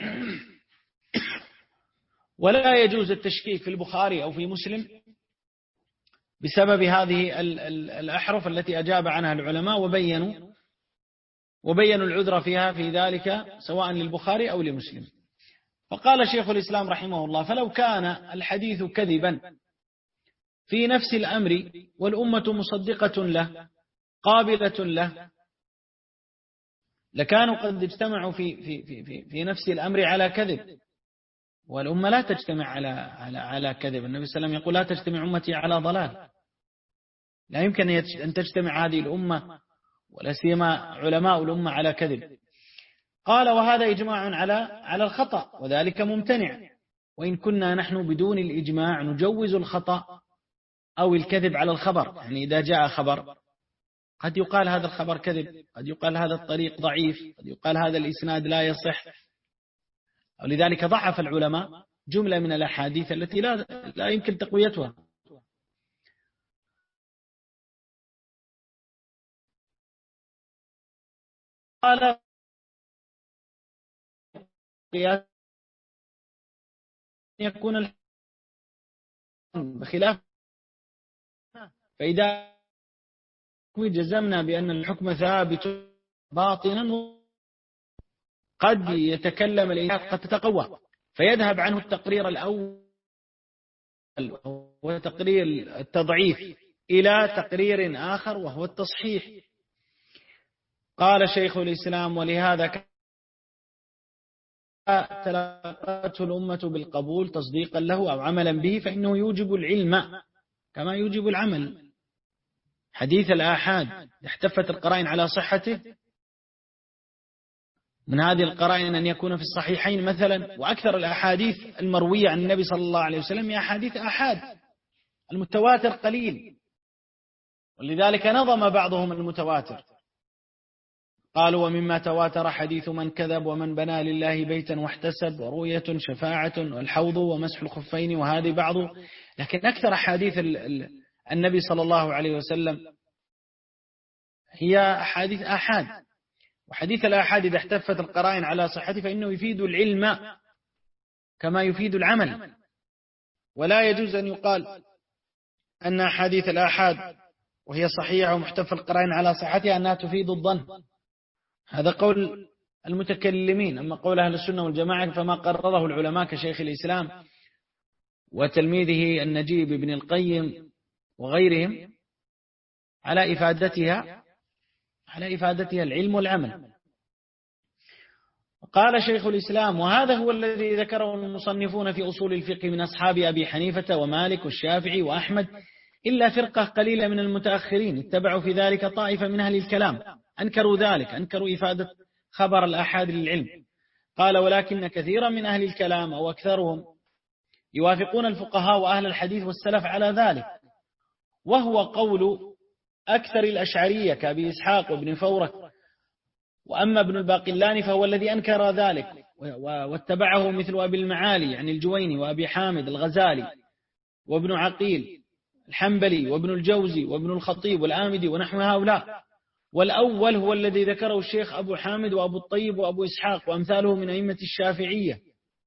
ولا يجوز التشكيك في البخاري أو في مسلم بسبب هذه الأحرف التي أجاب عنها العلماء وبينوا العذر فيها في ذلك سواء للبخاري أو لمسلم. فقال شيخ الإسلام رحمه الله: فلو كان الحديث كذبا في نفس الأمر والأمة مصدقة له قابلة له، لكانوا قد اجتمعوا في نفس الأمر على كذب، والأمة لا تجتمع على كذب. النبي صلى الله عليه وسلم يقول: لا تجتمع أمتي على ضلال. لا يمكن أن تجتمع هذه الأمة ولا سيما علماء الأمة على كذب. قال: وهذا إجماع على الخطأ، وذلك ممتنع، وإن كنا نحن بدون الإجماع نجوز الخطأ أو الكذب على الخبر. يعني إذا جاء خبر قد يقال هذا الخبر كذب، قد يقال هذا الطريق ضعيف، قد يقال هذا الإسناد لا يصح، ولذلك ضعف العلماء جملة من الأحاديث التي لا يمكن تقويتها. قال: يكون بخلاف، فإذا جزمنا بأن الحكم ثابت باطنا قد يتكلم الإنسان، قد تتقوى فيذهب عنه التقرير الأول وتقرير التضعيف إلى تقرير آخر وهو التصحيح. قال شيخ الإسلام: ولهذا تلقته الأمة بالقبول تصديقا له أو عملا به، فإنه يوجب العلم كما يوجب العمل. حديث الآحاد احتفت القرائن على صحته، من هذه القرائن أن يكون في الصحيحين مثلا، وأكثر الأحاديث المروية عن النبي صلى الله عليه وسلم هي أحاديث آحاد، المتواتر قليل، ولذلك نظم بعضهم المتواتر، قالوا: ومما تواتر حديث من كذب ومن بنى لله بيتا واحتسب ورؤية شفاعة والحوض ومسح الخفين، وهذه بعض. لكن أكثر أحاديث النبي صلى الله عليه وسلم هي أحاديث آحاد، وحديث الآحاد إذا احتفت القرائن على صحته فإنه يفيد العلم كما يفيد العمل، ولا يجوز أن يقال أن أحاديث الآحاد وهي صحيحة ومحتفى القرائن على صحتها أنها تفيد الظن. هذا قول المتكلمين. أما قول أهل السنة والجماعة فما قرره العلماء كشيخ الإسلام وتلميذه النجيب ابن القيم وغيرهم على إفادتها العلم والعمل. قال شيخ الإسلام: وهذا هو الذي ذكره المصنفون في أصول الفقه من أصحاب أبي حنيفة ومالك والشافعي وأحمد، إلا فرقة قليلة من المتأخرين اتبعوا في ذلك طائفة من أهل الكلام، أنكروا ذلك، أنكروا إفادة خبر الآحاد للعلم. قال ولكن كثيرا من أهل الكلام أو أكثرهم يوافقون الفقهاء وأهل الحديث والسلف على ذلك، وهو قول أكثر الأشعرية كأبي إسحاق وابن فورك. وأما ابن الباقلاني فهو الذي أنكر ذلك واتبعه مثل أبي المعالي يعني الجويني وأبي حامد الغزالي وابن عقيل الحنبلي وابن الجوزي وابن الخطيب والآمدي ونحو هؤلاء. والأول هو الذي ذكره الشيخ أبو حامد وأبو الطيب وأبو إسحاق وأمثاله من أئمة الشافعية،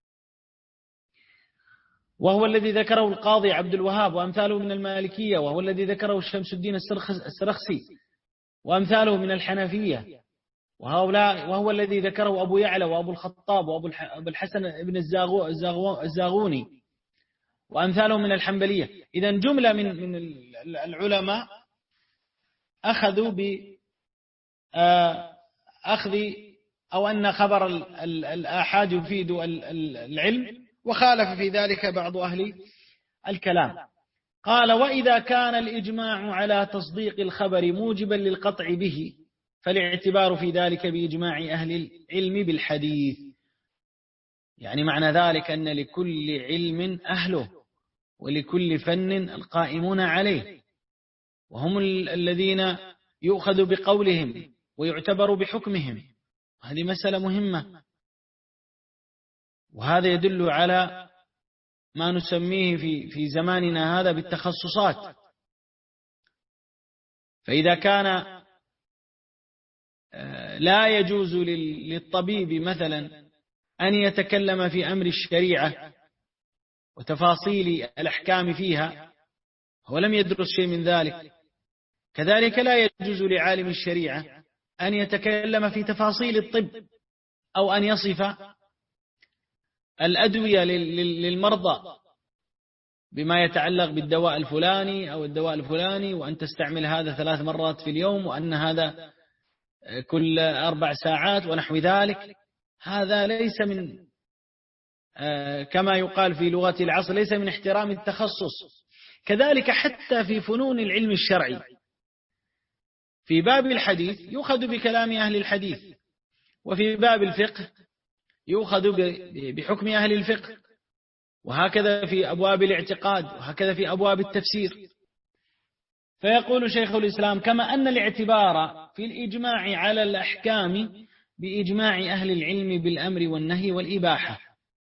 وهو الذي ذكره القاضي عبد الوهاب وأمثاله من المالكية، وهو الذي ذكره شمس الدين السرخسي وأمثاله من الحنفية، وهو الذي ذكره أبو يعلى وأبو الخطاب وأبو الحسن بن الزاغوني وأمثاله من الحنبلية. إذن جملة من العلماء أخذوا بأخذ أو أن خبر الآحاد يفيد العلم، وخالف في ذلك بعض أهل الكلام. قال وإذا كان الإجماع على تصديق الخبر موجبا للقطع به فالاعتبار في ذلك بإجماع أهل العلم بالحديث. يعني معنى ذلك أن لكل علم أهله ولكل فن القائمون عليه، وهم الذين يؤخذ بقولهم ويعتبر بحكمهم. هذه مسألة مهمة، وهذا يدل على ما نسميه في زماننا هذا بالتخصصات. فإذا كان لا يجوز للطبيب مثلا أن يتكلم في أمر الشريعة وتفاصيل الأحكام فيها، هو لم يدرس شيء من ذلك، كذلك لا يجوز لعالم الشريعة أن يتكلم في تفاصيل الطب أو أن يصف الأدوية للمرضى بما يتعلق بالدواء الفلاني أو الدواء الفلاني، وأن تستعمل هذا 3 مرات في اليوم، وأن هذا كل 4 ساعات ونحو ذلك. هذا ليس من كما يقال في لغة العصر ليس من احترام التخصص. كذلك حتى في فنون العلم الشرعي في باب الحديث يؤخذ بكلام أهل الحديث، وفي باب الفقه يؤخذ بحكم أهل الفقه، وهكذا في أبواب الاعتقاد، وهكذا في أبواب التفسير. فيقول شيخ الإسلام كما أن الاعتبار في الإجماع على الأحكام بإجماع أهل العلم بالأمر والنهي والإباحة،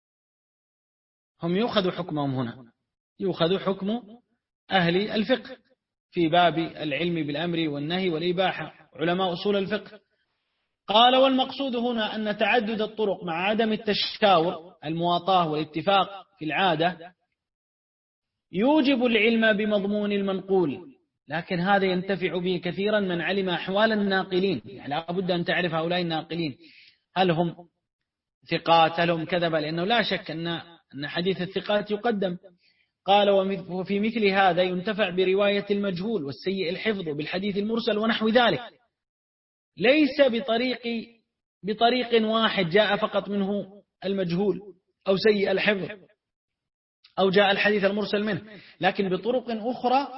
هم يؤخذ حكمهم هنا، يؤخذ حكم أهل الفقه في باب العلم بالأمر والنهي والإباحة، علماء أصول الفقه. قال والمقصود هنا أن تعدد الطرق مع عدم التشاور المواطاة والاتفاق في العادة يوجب العلم بمضمون المنقول، لكن هذا ينتفع به كثيرا من علم أحوال الناقلين. يعني لا بد أن تعرف هؤلاء الناقلين هل هم ثقات هل هم كذبة، لأنه لا شك أن حديث الثقات يقدم. قال وفي مثل هذا ينتفع برواية المجهول والسيء الحفظ بالحديث المرسل ونحو ذلك، ليس بطريق واحد جاء فقط منه المجهول أو سيء الحفظ أو جاء الحديث المرسل منه، لكن بطرق أخرى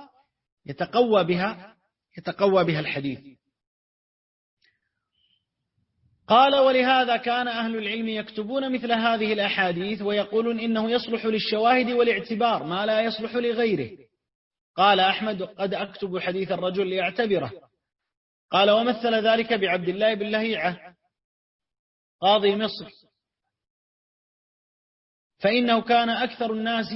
يتقوى بها الحديث. قال ولهذا كان أهل العلم يكتبون مثل هذه الأحاديث ويقولون إنه يصلح للشواهد والاعتبار ما لا يصلح لغيره. قال أحمد قد أكتب حديث الرجل ليعتبره. قال ومثل ذلك بعبد الله بن لهيعة قاضي مصر، فإنه كان أكثر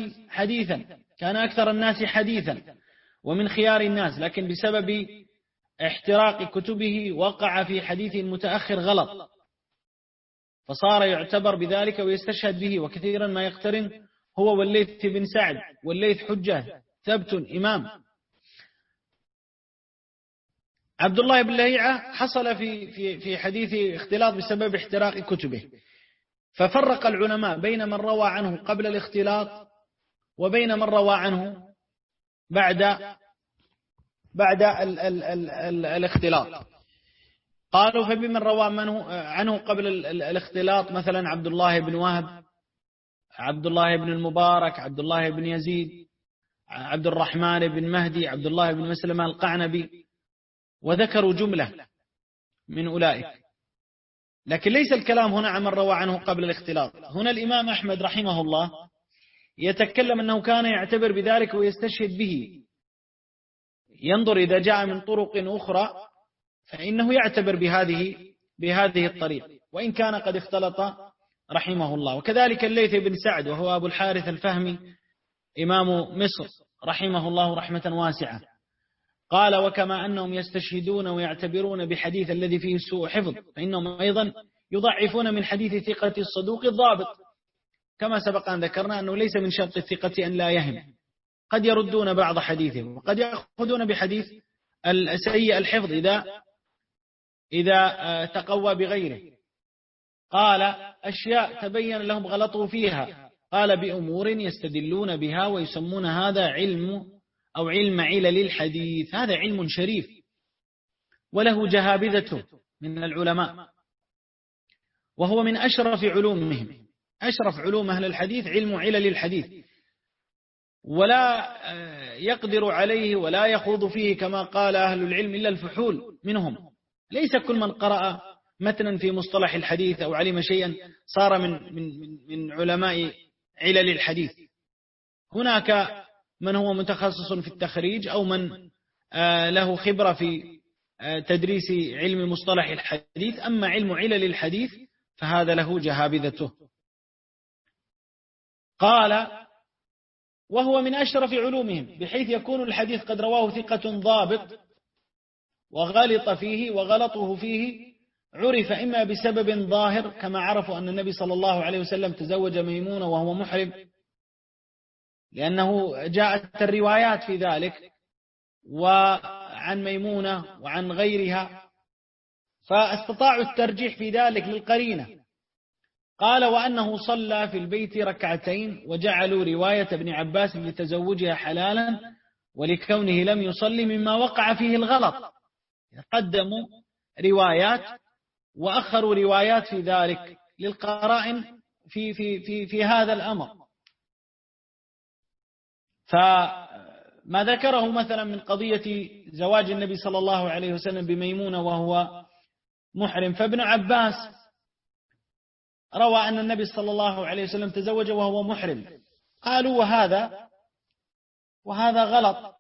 الناس حديثا ومن خيار الناس، لكن بسبب احتراق كتبه وقع في حديث متأخر غلط، فصار يعتبر بذلك ويستشهد به، وكثيرا ما يقترن هو والليث بن سعد، والليث حجة ثبت إمام. عبد الله بن لهيعة حصل في حديث اختلاط بسبب احتراق كتبه، ففرق العلماء بين من روى عنه قبل الاختلاط وبين من روى عنه بعد الاختلاط. قالوا فبمن روى عنه قبل الاختلاط مثلا عبد الله بن وهب، عبد الله بن المبارك، عبد الله بن يزيد، عبد الرحمن بن مهدي، عبد الله بن مسلمة القعنبي، وذكروا جملة من أولئك. لكن ليس الكلام هنا عن من روى عنه قبل الاختلاط. هنا الإمام أحمد رحمه الله يتكلم أنه كان يعتبر بذلك ويستشهد به، ينظر إذا جاء من طرق أخرى فإنه يعتبر بهذه الطريق وإن كان قد اختلط رحمه الله. وكذلك الليث بن سعد وهو أبو الحارث الفهمي إمام مصر رحمه الله رحمة واسعة قال: وكما أنهم يستشهدون ويعتبرون بحديث الذي فيه سوء حفظ فإنهم أيضا يضعفون من حديث ثقة الصدوق الضابط، كما سبق أن ذكرنا أنه ليس من شرط الثقة أن لا يهم، قد يردون بعض حديثهم وقد يأخذون بحديث السيء الحفظ إذا تقوى بغيره. قال: أشياء تبين لهم غلطوا فيها، قال: بأمور يستدلون بها ويسمون هذا علم علل الحديث. هذا علم شريف وله جهابذته من العلماء، وهو من أشرف علومهم. أشرف علوم أهل الحديث علم علل الحديث، ولا يقدر عليه ولا يخوض فيه كما قال أهل العلم إلا الفحول منهم. ليس كل من قرأ متنا في مصطلح الحديث أو علم شيئا صار من علماء علل الحديث. هناك من هو متخصص في التخريج أو من له خبرة في تدريس علم مصطلح الحديث، أما علم علل الحديث فهذا له جهابذته. قال: وهو من أشرف علومهم بحيث يكون الحديث قد رواه ثقة ضابط وغلط فيه، وغلطه فيه عرف إما بسبب ظاهر كما عرفوا أن النبي صلى الله عليه وسلم تزوج ميمونة وهو محرم، لأنه جاءت الروايات في ذلك وعن ميمونة وعن غيرها، فاستطاعوا الترجيح في ذلك للقرينة. قال: وأنه صلى في البيت ركعتين، وجعلوا رواية ابن عباس لتزوجها حلالا ولكونه لم يصلي مما وقع فيه الغلط. قدموا روايات وأخروا روايات في ذلك للقرائن في هذا الأمر. فما ذكره مثلا من قضية زواج النبي صلى الله عليه وسلم بميمونة وهو محرم، فابن عباس روى أن النبي صلى الله عليه وسلم تزوج وهو محرم، قالوا وهذا غلط.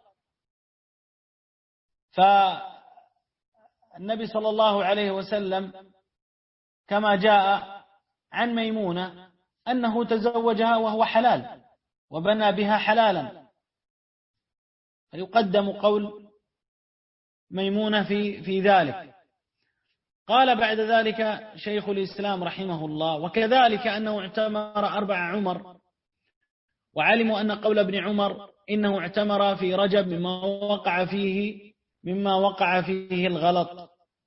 فالنبي صلى الله عليه وسلم كما جاء عن ميمونة أنه تزوجها وهو حلال وبنى بها حلالا، فيقدم قول ميمونة في ذلك. قال بعد ذلك شيخ الإسلام رحمه الله: وكذلك أنه اعتمر 4 عمر، وعلموا أن قول ابن عمر إنه اعتمر في رجب مما وقع فيه الغلط.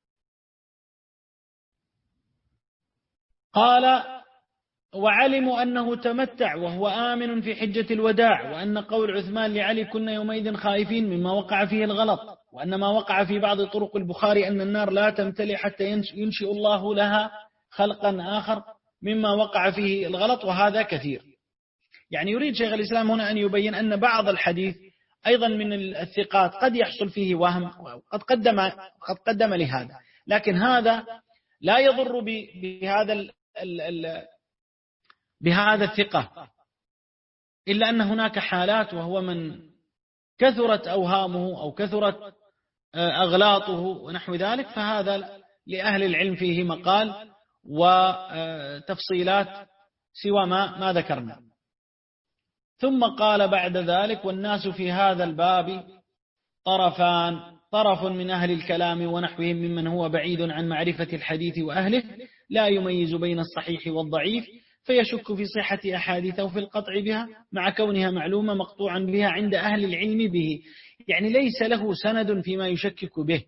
قال: وعلموا أنه تمتع وهو آمن في حجة الوداع، وأن قول عثمان لعلي كنا يومئذ خائفين مما وقع فيه الغلط، وأن ما وقع في بعض طرق البخاري أن النار لا تمتلئ حتى ينشئ الله لها خلقا آخر مما وقع فيه الغلط، وهذا كثير. يعني يريد شيخ الإسلام هنا أن يبين أن بعض الحديث أيضا من الثقات قد يحصل فيه وهم، قد قدم لهذا، لكن هذا لا يضر بهذا الثقة، إلا أن هناك حالات وهو من كثرت أوهامه أو كثرت أغلاطه ونحو ذلك، فهذا لأهل العلم فيه مقال وتفصيلات سوى ما ذكرنا. ثم قال بعد ذلك: والناس في هذا الباب طرفان، طرف من أهل الكلام ونحوهم ممن هو بعيد عن معرفة الحديث وأهله لا يميز بين الصحيح والضعيف، فيشك في صحة أحاديثه وفي القطع بها مع كونها معلومة مقطوعا بها عند أهل العلم به، يعني ليس له سند فيما يشكك به.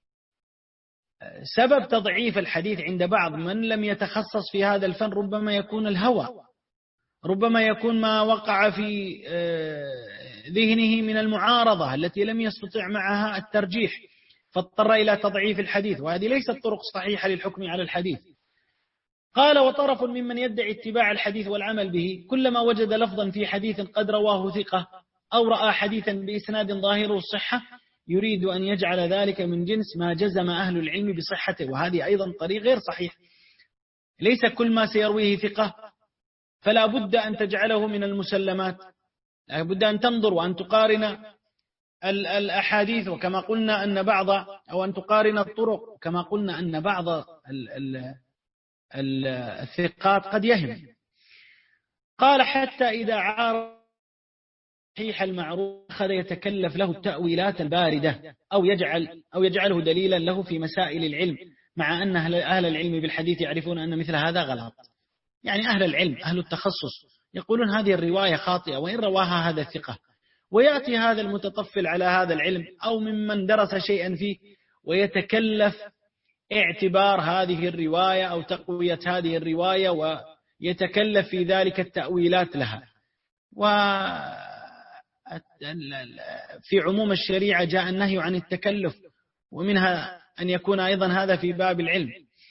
سبب تضعيف الحديث عند بعض من لم يتخصص في هذا الفن ربما يكون الهوى، ربما يكون ما وقع في ذهنه من المعارضة التي لم يستطع معها الترجيح فاضطر إلى تضعيف الحديث، وهذه ليست طرق صحيحة للحكم على الحديث. قال: وطرف ممن يدعي اتباع الحديث والعمل به كلما وجد لفظا في حديث قد رواه ثقة أو رأى حديثا بإسناد ظاهره الصحة يريد أن يجعل ذلك من جنس ما جزم أهل العلم بصحته، وهذه أيضا طريق غير صحيح. ليس كل ما سيرويه ثقة، فلا بد أن تجعله من المسلمات، لا بد أن تنظر وأن تقارن الأحاديث، وكما قلنا أن بعض، أو أن تقارن الطرق، كما قلنا أن بعض الثقات قد يهم. قال حتى إذا عارض صحيح المعروف أخذ يتكلف له التأويلات الباردة، أو يجعله دليلا له في مسائل العلم، مع أن أهل العلم بالحديث يعرفون أن مثل هذا غلط. يعني أهل العلم أهل التخصص يقولون هذه الرواية خاطئة وإن رواها هذا الثقة، ويأتي هذا المتطفل على هذا العلم أو ممن درس شيئا فيه ويتكلف اعتبار هذه الرواية أو تقوية هذه الرواية، ويتكلف في ذلك التأويلات لها. وفي عموم الشريعة جاء النهي عن التكلف، ومنها أن يكون أيضا هذا في باب العلم.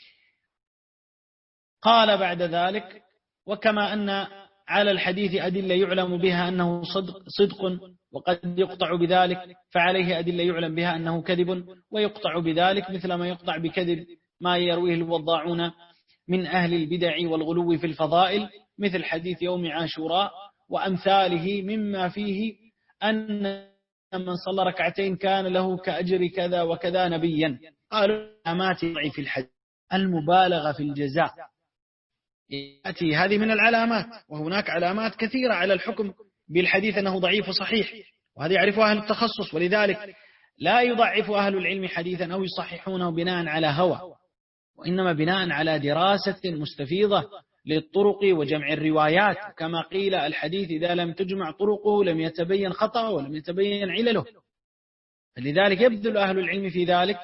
قال بعد ذلك: وكما أن على الحديث أدلة يعلم بها أنه صدق وقد يقطع بذلك، فعليه أدلة يعلم بها أنه كذب ويقطع بذلك، مثل ما يقطع بكذب ما يرويه الوضاعون من أهل البدع والغلو في الفضائل، مثل حديث يوم عاشوراء وأمثاله، مما فيه أن من صلى ركعتين كان له كأجر كذا وكذا نبيا. قالوا علامات ضعف الحديث المبالغة في الجزاء، يأتي هذه من العلامات، وهناك علامات كثيرة على الحكم بالحديث أنه ضعيف وصحيح، وهذا يعرفها أهل التخصص. ولذلك لا يضعف أهل العلم حديثا أو يصححونه بناء على هوى، وإنما بناء على دراسة مستفيضة للطرق وجمع الروايات. كما قيل: الحديث إذا لم تجمع طرقه لم يتبين خطأه ولم يتبين علله. لذلك يبذل أهل العلم في ذلك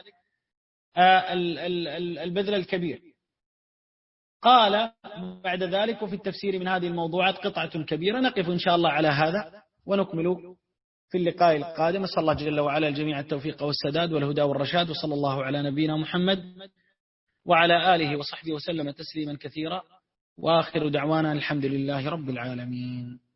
البذل الكبير. قال بعد ذلك: وفي التفسير من هذه الموضوعات قطعة كبيرة. نقف إن شاء الله على هذا ونكمل في اللقاء القادم. صلى الله جل وعلا الجميع التوفيق والسداد والهدى والرشاد، وصلى الله على نبينا محمد وعلى آله وصحبه وسلم تسليما كثيرا، وآخر دعوانا الحمد لله رب العالمين.